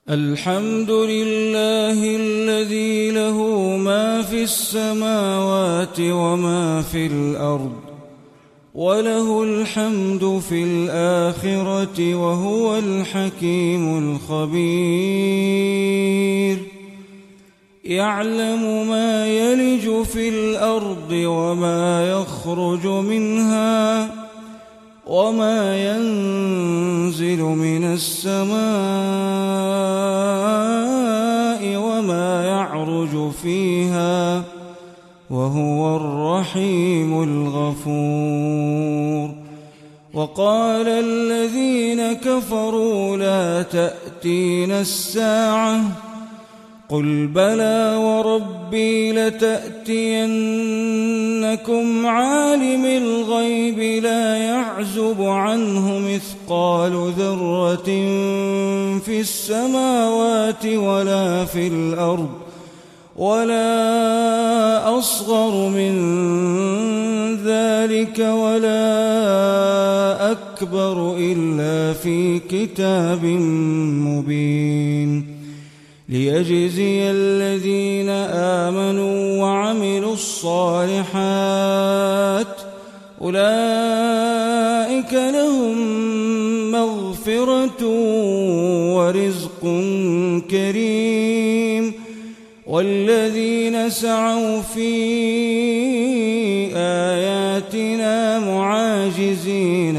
الحمد لله الذي له ما في السماوات وما في الأرض وله الحمد في الآخرة وهو الحكيم الخبير. يعلم ما يلج في الأرض وما يخرج منها وما ينزل من السماء وما يعرج فيها وهو الرحيم الغفور. وقال الذين كفروا لا تأتينا الساعة قل بلى وربي لتأتينكم عالم الغيب لا يعزب عنه مثقال ذرة في السماوات ولا في الأرض ولا أصغر من ذلك ولا أكبر إلا في كتاب مبين ليجزي الذين آمنوا وعملوا الصالحات أولئك لهم مغفرة ورزق كريم. والذين سعوا في آياتنا معاجزين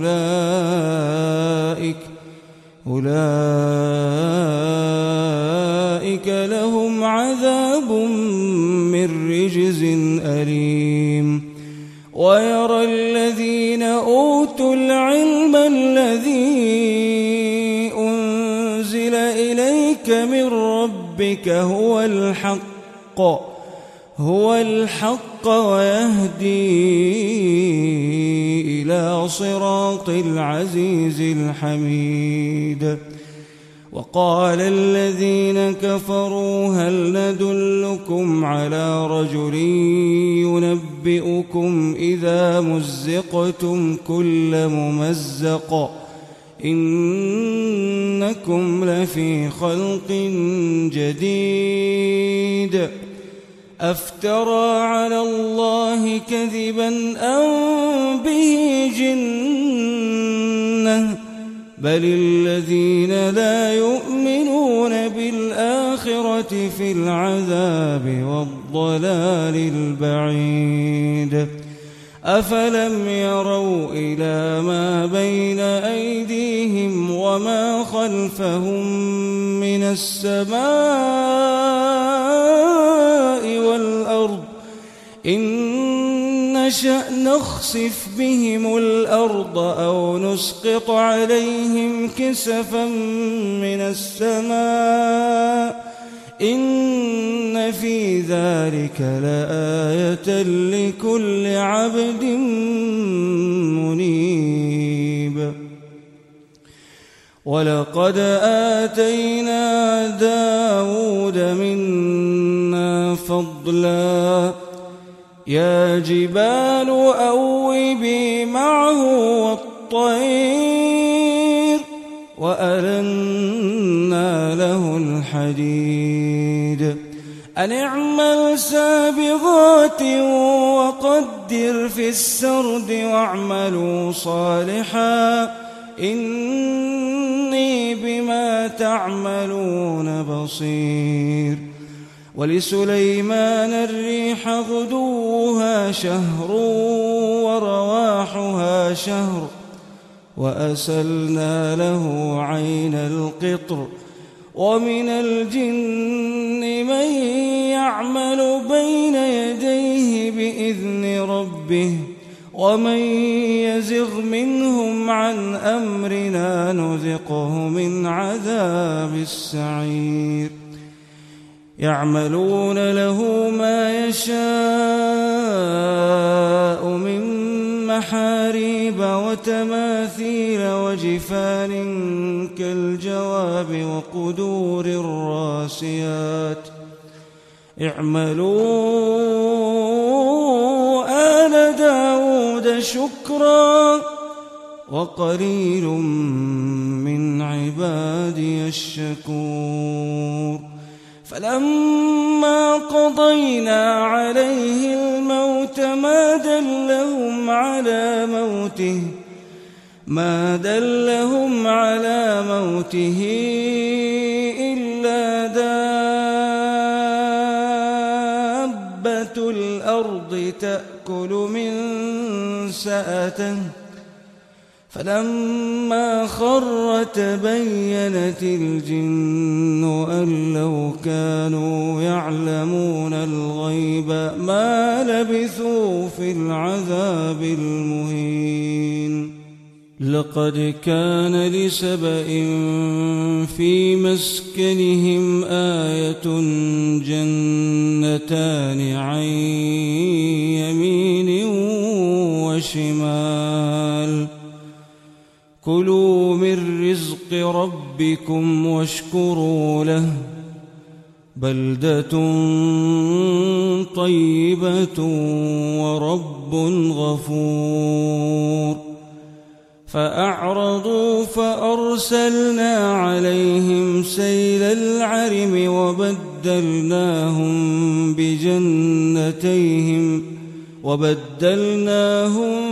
أولئك لهم عذاب من رجز أليم. ويرى الذين أوتوا العلم الذي أنزل إليك من ربك هو الحق ويهدي إلى صراط العزيز الحميد. وقال الذين كفروا هل ندلكم على رجل ينبئكم إذا مزقتم كل ممزق إنكم لفي خلق جديد أفترى على الله كذبا أم به جنة بل الذين لا يؤمنون بالآخرة في العذاب والضلال البعيد. أفلم يروا إلى ما بين أيديهم وما خلفهم من السماء والأرض إن نشأ نخسف بهم الأرض أو نسقط عليهم كسفا من السماء إن في ذلك لآية لكل عبد منيب. ولقد آتينا داود منا فضلا يا جبال أوبي معه والطير وألنا له الحديد أن اعمل سابغات وقدر في السرد واعملوا صالحا إني بما تعملون بصير. ولسليمان الريح غدوها شهر ورواحها شهر وأسلنا له عين القطر ومن الجن من يعمل بين يديه بإذن ربه ومن يزغ منهم عن أمرنا نذقه من عذاب السعير. يعملون له ما يشاء من محاريب وتماثيل وجفان كالجواب وقدور الراسيات. اعملوا آل داود شكرا وقليل من عبادي الشكور فلما قضينا عليه الموت ما دلهم على موته إلا دابة الأرض تأكل من سأته فلما خر تبينت الجن أن لو كانوا يعلمون الغيب ما لبثوا في العذاب المهين لقد كان لسبإ في مسكنهم آية جنتان عن يمين وشمال كلوا من رزق ربكم واشكروا له بلدة طيبة ورب غفور فأعرضوا فأرسلنا عليهم سيل العرم وبدلناهم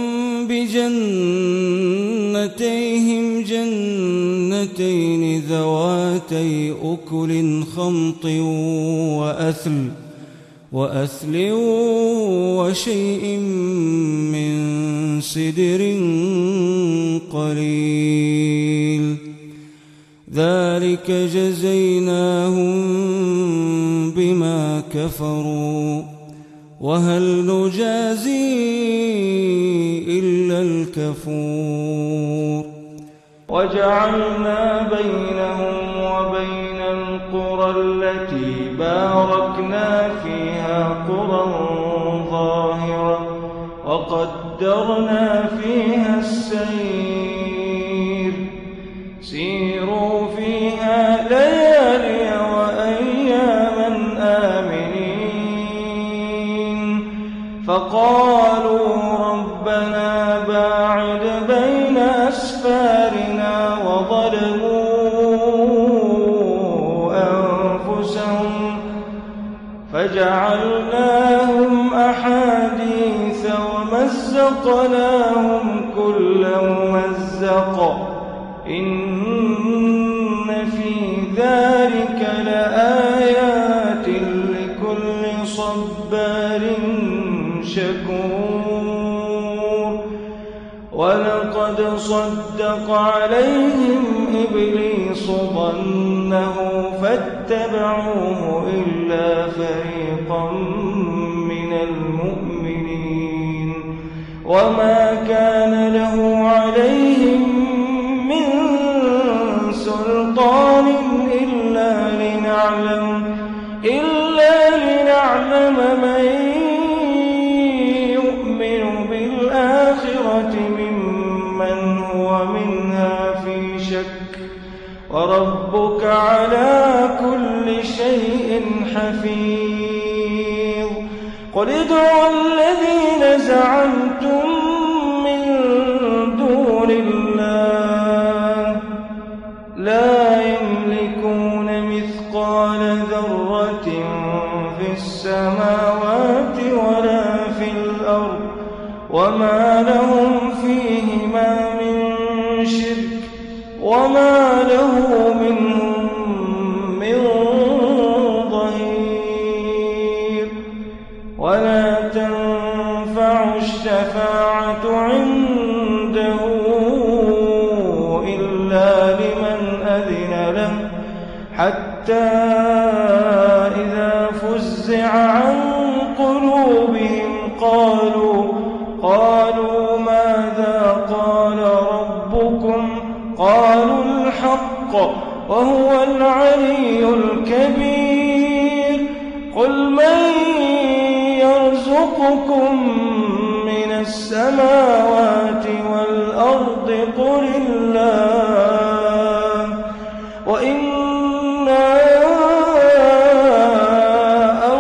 بجنتيهم جنتين ذواتي أكل خمط وأثل وشيء من سدر قليل ذلك جزيناهم بما كفروا وهل نجازي إلا الكفور وجعلنا بينهم وبين القرى التي باركنا فيها قرى ظاهرة وقدرنا فيها السير سيروا فيها ليالي وأياما آمنين فقالوا ربنا باعد بين أسفارنا وظلموا أنفسهم فجعلناهم أحاديث ومزقناهم كل ممزق إن في ذلك لآيات لكل صبار شكور ولقد صدق عليهم إبليس ظنه فاتبعوه إلا فريقا من المؤمنين وما كان له عليهم من سلطان إلا لنعلم من يؤمن بالآخرة ممن هو منها في شك وربك على كل شيء حفيظ قل ادعوا الذين زعمتم من دون الله لا يملكون مثقال ذرة في السماوات ولا في الأرض وما لهم فيهما من شرك وما له منهم من ظهير ولا تنفع الشفاعة عنده إلا لمن أذن له حتى إذا فزع عن قلوبهم قالوا ماذا قال ربكم قالوا الحق وهو العلي الكبير قل من يرزقكم من السماوات والأرض قل الله وإنا أو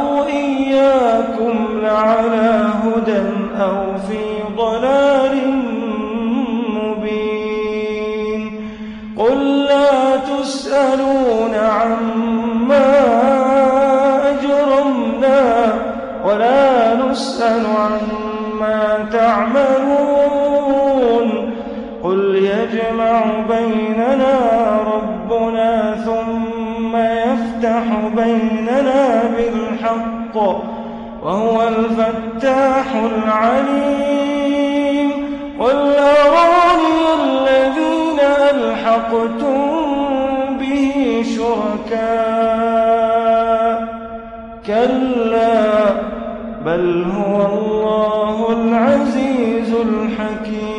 إياكم لعلى هدى أو في ضلال مبين يسألون عما أجرمنا ولا نسأل عما تعملون قل يجمع بيننا ربنا ثم يفتح بيننا بالحق وهو الفتاح العليم قل أروني الذين ألحقتم به شركاء كلا بل هو الله العزيز الحكيم